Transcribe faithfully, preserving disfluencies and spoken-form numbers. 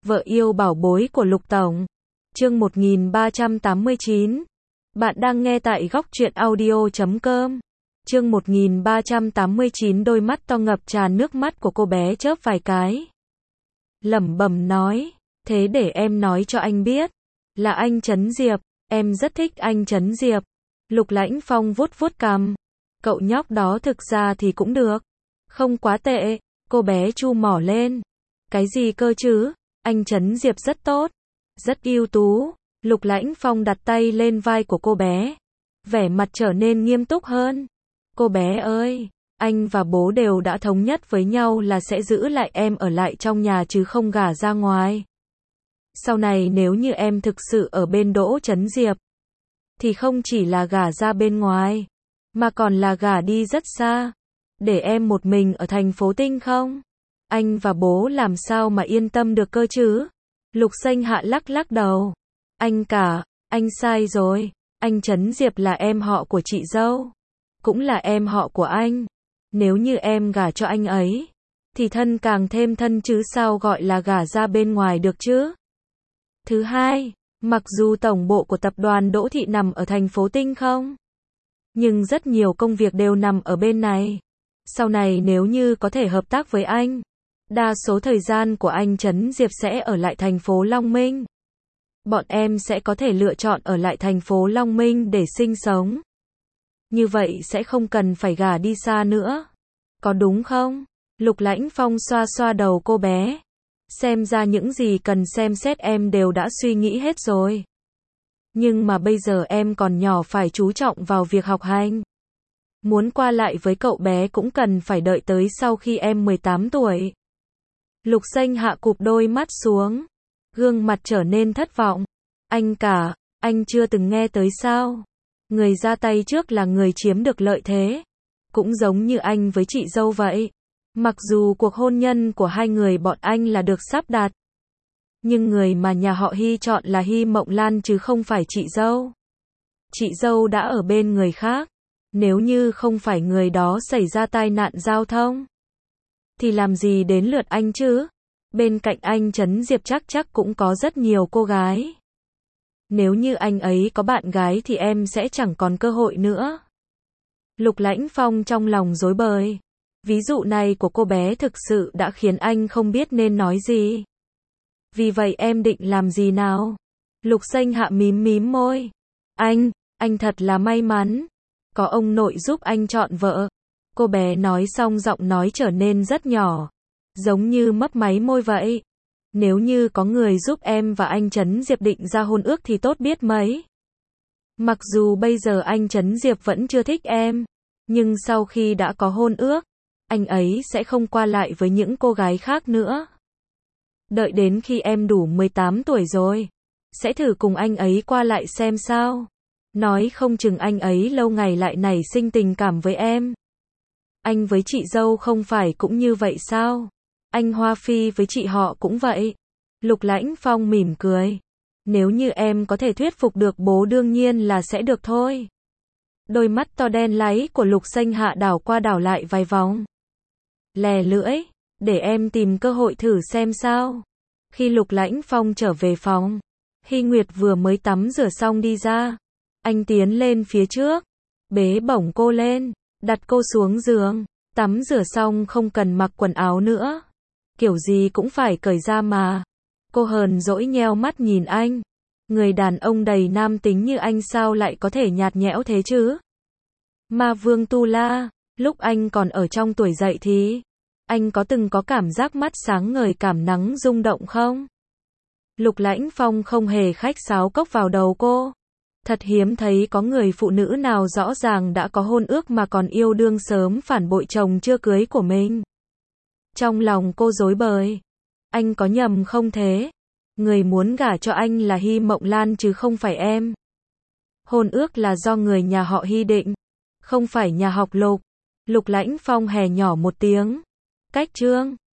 Vợ yêu bảo bối của Lục Tổng. Chương một nghìn ba trăm tám mươi chín. Bạn đang nghe tại góc truyện audio chấm com. Chương một nghìn ba trăm tám mươi chín. Đôi mắt to ngập tràn nước mắt của cô bé chớp vài cái. Lẩm bẩm nói, thế để em nói cho anh biết, là anh Trấn Diệp, em rất thích anh Trấn Diệp. Lục Lãnh Phong vuốt vuốt cằm. Cậu nhóc đó thực ra thì cũng được, không quá tệ. Cô bé chu mỏ lên. Cái gì cơ chứ? Anh Trấn Diệp rất tốt, rất ưu tú. Lục Lãnh Phong đặt tay lên vai của cô bé, vẻ mặt trở nên nghiêm túc hơn. Cô bé ơi, anh và bố đều đã thống nhất với nhau là sẽ giữ lại em ở lại trong nhà chứ không gả ra ngoài. Sau này nếu như em thực sự ở bên Đỗ Trấn Diệp, thì không chỉ là gả ra bên ngoài, mà còn là gả đi rất xa, để em một mình ở thành phố Tinh không? Anh và bố làm sao mà yên tâm được cơ chứ? Lục Xanh Hạ lắc lắc đầu. Anh cả, anh sai rồi. Anh Trấn Diệp là em họ của chị dâu, cũng là em họ của anh. Nếu như em gả cho anh ấy, thì thân càng thêm thân chứ sao gọi là gả ra bên ngoài được chứ? Thứ hai, mặc dù tổng bộ của tập đoàn Đỗ Thị nằm ở thành phố Tinh không, nhưng rất nhiều công việc đều nằm ở bên này. Sau này nếu như có thể hợp tác với anh, đa số thời gian của anh Trấn Diệp sẽ ở lại thành phố Long Minh. Bọn em sẽ có thể lựa chọn ở lại thành phố Long Minh để sinh sống. Như vậy sẽ không cần phải gả đi xa nữa. Có đúng không? Lục Lãnh Phong xoa xoa đầu cô bé. Xem ra những gì cần xem xét em đều đã suy nghĩ hết rồi. Nhưng mà bây giờ em còn nhỏ, phải chú trọng vào việc học hành. Muốn qua lại với cậu bé cũng cần phải đợi tới sau khi em mười tám tuổi. Lục Xanh Hạ cụp đôi mắt xuống, gương mặt trở nên thất vọng. Anh cả, anh chưa từng nghe tới sao? Người ra tay trước là người chiếm được lợi thế. Cũng giống như anh với chị dâu vậy. Mặc dù cuộc hôn nhân của hai người bọn anh là được sắp đặt, nhưng người mà nhà họ Hy chọn là Hy Mộng Lan chứ không phải chị dâu. Chị dâu đã ở bên người khác. Nếu như không phải người đó xảy ra tai nạn giao thông, thì làm gì đến lượt anh chứ? Bên cạnh anh Trấn Diệp chắc chắc cũng có rất nhiều cô gái. Nếu như anh ấy có bạn gái thì em sẽ chẳng còn cơ hội nữa. Lục Lãnh Phong trong lòng rối bời. Ví dụ này của cô bé thực sự đã khiến anh không biết nên nói gì. Vì vậy em định làm gì nào? Lục Xanh Hạ mím mím môi. Anh, anh thật là may mắn. Có ông nội giúp anh chọn vợ. Cô bé nói xong giọng nói trở nên rất nhỏ, giống như mấp máy môi vậy. Nếu như có người giúp em và anh Trấn Diệp định ra hôn ước thì tốt biết mấy. Mặc dù bây giờ anh Trấn Diệp vẫn chưa thích em, nhưng sau khi đã có hôn ước, anh ấy sẽ không qua lại với những cô gái khác nữa. Đợi đến khi em đủ mười tám tuổi rồi, sẽ thử cùng anh ấy qua lại xem sao. Nói không chừng anh ấy lâu ngày lại nảy sinh tình cảm với em. Anh với chị dâu không phải cũng như vậy sao? Anh Hoa Phi với chị họ cũng vậy. Lục Lãnh Phong mỉm cười. Nếu như em có thể thuyết phục được bố đương nhiên là sẽ được thôi. Đôi mắt to đen láy của Lục Xanh Hạ đảo qua đảo lại vài vòng. Lè lưỡi, để em tìm cơ hội thử xem sao. Khi Lục Lãnh Phong trở về phòng, Hy Nguyệt vừa mới tắm rửa xong đi ra. Anh tiến lên phía trước, bế bổng cô lên, đặt cô xuống giường. Tắm rửa xong không cần mặc quần áo nữa, kiểu gì cũng phải cởi ra mà. Cô hờn dỗi nheo mắt nhìn anh. Người đàn ông đầy nam tính như anh sao lại có thể nhạt nhẽo thế chứ? Ma Vương Tu La, lúc anh còn ở trong tuổi dậy thì anh có từng có cảm giác mắt sáng ngời, cảm nắng rung động không? Lục Lãnh Phong không hề khách sáo cốc vào đầu cô. Thật hiếm thấy có người phụ nữ nào rõ ràng đã có hôn ước mà còn yêu đương sớm phản bội chồng chưa cưới của mình. Trong lòng cô rối bời. Anh có nhầm không thế? Người muốn gả cho anh là Hy Mộng Lan chứ không phải em. Hôn ước là do người nhà họ Hy định, không phải nhà họ Lục. Lục Lãnh Phong hè nhỏ một tiếng. Cách trương.